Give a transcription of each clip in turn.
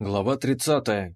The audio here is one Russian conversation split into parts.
Глава 30.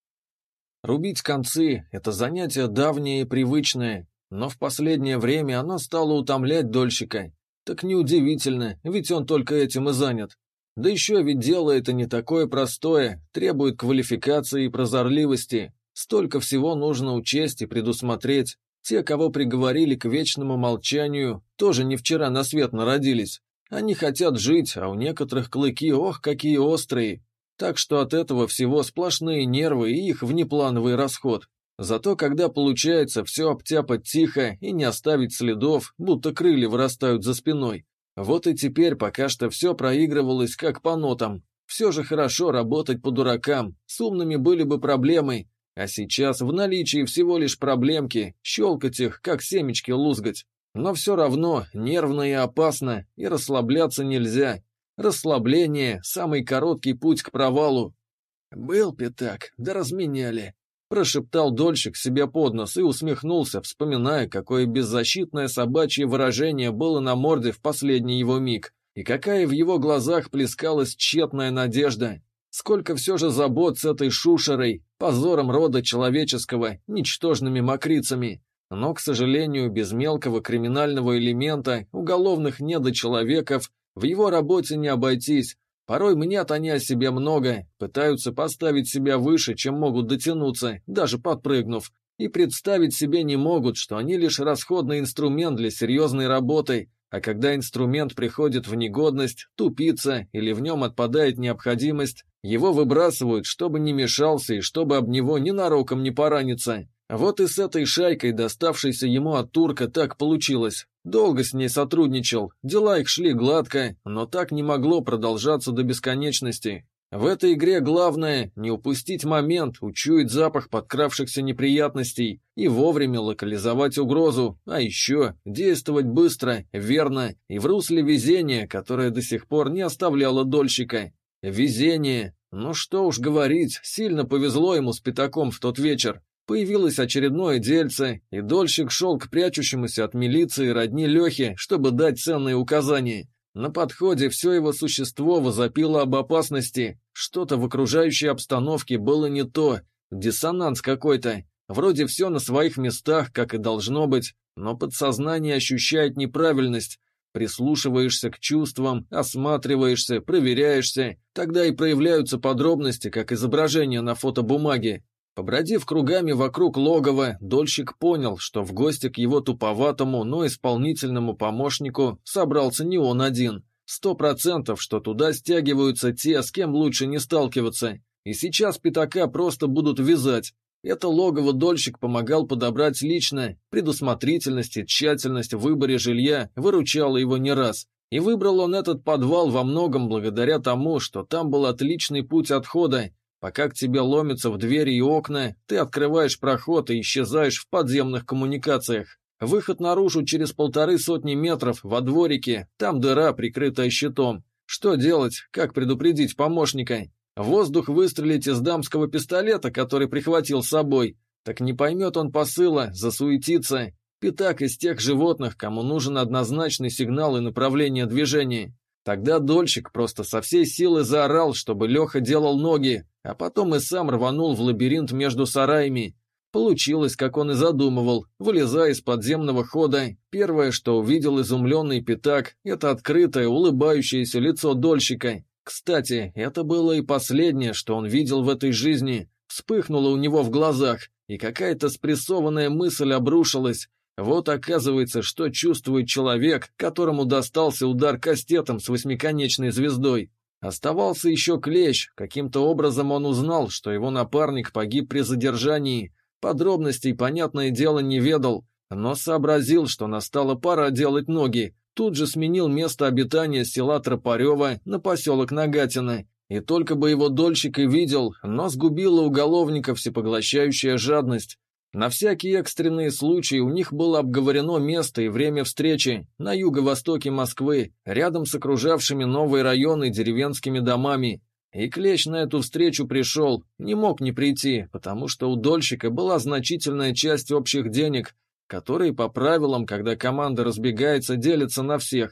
Рубить концы – это занятие давнее и привычное, но в последнее время оно стало утомлять дольщика. Так неудивительно, ведь он только этим и занят. Да еще ведь дело это не такое простое, требует квалификации и прозорливости. Столько всего нужно учесть и предусмотреть. Те, кого приговорили к вечному молчанию, тоже не вчера на свет народились. Они хотят жить, а у некоторых клыки, ох, какие острые. Так что от этого всего сплошные нервы и их внеплановый расход. Зато когда получается все обтяпать тихо и не оставить следов, будто крылья вырастают за спиной. Вот и теперь пока что все проигрывалось как по нотам. Все же хорошо работать по дуракам, с умными были бы проблемы. А сейчас в наличии всего лишь проблемки, щелкать их, как семечки лузгать. Но все равно нервно и опасно, и расслабляться нельзя. Расслабление – самый короткий путь к провалу. «Был пятак, да разменяли», – прошептал дольщик себе под нос и усмехнулся, вспоминая, какое беззащитное собачье выражение было на морде в последний его миг, и какая в его глазах плескалась тщетная надежда. Сколько все же забот с этой шушерой, позором рода человеческого, ничтожными мокрицами. Но, к сожалению, без мелкого криминального элемента, уголовных недочеловеков, в его работе не обойтись. Порой мнят они о себе много, пытаются поставить себя выше, чем могут дотянуться, даже подпрыгнув, и представить себе не могут, что они лишь расходный инструмент для серьезной работы, а когда инструмент приходит в негодность, тупится или в нем отпадает необходимость, его выбрасывают, чтобы не мешался и чтобы об него ненароком не пораниться. Вот и с этой шайкой, доставшейся ему от турка, так получилось. Долго с ней сотрудничал, дела их шли гладко, но так не могло продолжаться до бесконечности. В этой игре главное – не упустить момент, учуять запах подкравшихся неприятностей и вовремя локализовать угрозу, а еще действовать быстро, верно и в русле везения, которое до сих пор не оставляло дольщика. Везение. Ну что уж говорить, сильно повезло ему с пятаком в тот вечер. Появилось очередное дельце, и дольщик шел к прячущемуся от милиции родни Лехе, чтобы дать ценные указания. На подходе все его существо возопило об опасности. Что-то в окружающей обстановке было не то, диссонанс какой-то. Вроде все на своих местах, как и должно быть, но подсознание ощущает неправильность. Прислушиваешься к чувствам, осматриваешься, проверяешься, тогда и проявляются подробности, как изображение на фотобумаге. Побродив кругами вокруг логова, дольщик понял, что в гости к его туповатому, но исполнительному помощнику собрался не он один. 100%, что туда стягиваются те, с кем лучше не сталкиваться. И сейчас пятака просто будут вязать. Это логово дольщик помогал подобрать лично, предусмотрительность и тщательность в выборе жилья выручала его не раз. И выбрал он этот подвал во многом благодаря тому, что там был отличный путь отхода. Пока к тебе ломятся в двери и окна, ты открываешь проход и исчезаешь в подземных коммуникациях. Выход наружу через 150 метров во дворике, там дыра, прикрытая щитом. Что делать, как предупредить помощника? В воздух выстрелить из дамского пистолета, который прихватил с собой. Так не поймет он посыла, засуетится. Пятак из тех животных, кому нужен однозначный сигнал и направление движения. Тогда дольщик просто со всей силы заорал, чтобы Леха делал ноги, а потом и сам рванул в лабиринт между сараями. Получилось, как он и задумывал. Вылезая из подземного хода, первое, что увидел изумленный пятак, это открытое, улыбающееся лицо дольщика. Кстати, это было и последнее, что он видел в этой жизни. Вспыхнуло у него в глазах, и какая-то спрессованная мысль обрушилась. Вот оказывается, что чувствует человек, которому достался удар кастетом с восьмиконечной звездой. Оставался еще клещ, каким-то образом он узнал, что его напарник погиб при задержании. Подробностей, понятное дело, не ведал, но сообразил, что настала пора делать ноги. Тут же сменил место обитания с села Тропарева на поселок Нагатино. И только бы его дольщик и видел, но сгубила уголовника всепоглощающая жадность. На всякие экстренные случаи у них было обговорено место и время встречи на юго-востоке Москвы, рядом с окружавшими новые районы деревенскими домами. И клещ на эту встречу пришел, не мог не прийти, потому что у дольщика была значительная часть общих денег, которые по правилам, когда команда разбегается, делятся на всех.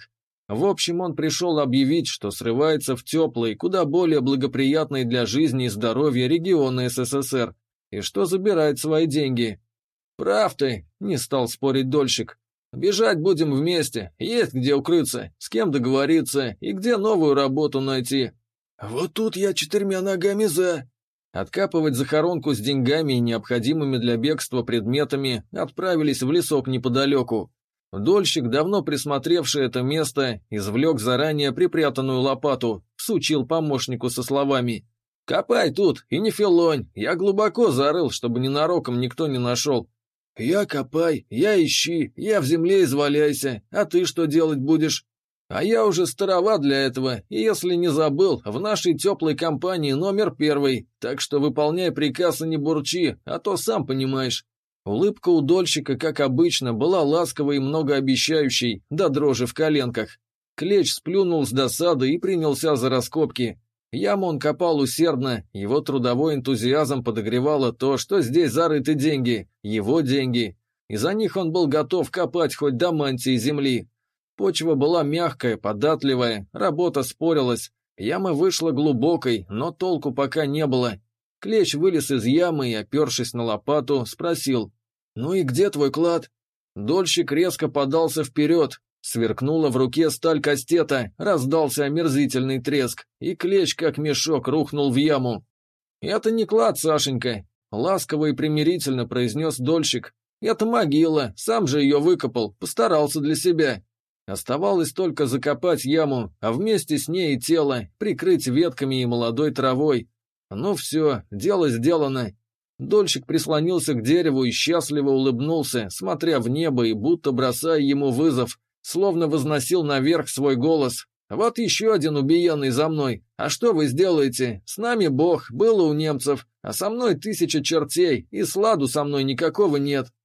В общем, он пришел объявить, что срывается в теплый, куда более благоприятный для жизни и здоровья регионы СССР, и что забирает свои деньги. «Прав ты», — не стал спорить дольщик. «Бежать будем вместе, есть где укрыться, с кем договориться и где новую работу найти». «Вот тут я 4 ногами за». Откапывать захоронку с деньгами и необходимыми для бегства предметами отправились в лесок неподалеку. Дольщик, давно присмотревший это место, извлек заранее припрятанную лопату, всучил помощнику со словами: «Копай тут и не филонь, я глубоко зарыл, чтобы ненароком никто не нашел». «Я копай, я ищи, я в земле изваляйся, а ты что делать будешь?» «А я уже староват для этого, и если не забыл, в нашей теплой компании номер 1, так что выполняй приказ и не бурчи, а то сам понимаешь». Улыбка у дольщика, как обычно, была ласковой и многообещающей, до дрожи в коленках. Клещ сплюнул с досады и принялся за раскопки. Яму он копал усердно, его трудовой энтузиазм подогревало то, что здесь зарыты деньги, его деньги, и за них он был готов копать хоть до мантии земли. Почва была мягкая, податливая, работа спорилась, яма вышла глубокой, но толку пока не было. Клещ вылез из ямы и, опершись на лопату, спросил: «Ну и где твой клад?» Дольщик резко подался вперед. Сверкнула в руке сталь кастета, раздался омерзительный треск, и клещ, как мешок, рухнул в яму. «Это не клад, Сашенька», — ласково и примирительно произнес дольщик. «Это могила, сам же ее выкопал, постарался для себя». Оставалось только закопать яму, а вместе с ней и тело, прикрыть ветками и молодой травой. Ну все, дело сделано. Дольщик прислонился к дереву и счастливо улыбнулся, смотря в небо и будто бросая ему вызов, словно возносил наверх свой голос. «Вот еще один убиенный за мной. А что вы сделаете? С нами Бог, было у немцев, а со мной 1000 чертей, и сладу со мной никакого нет».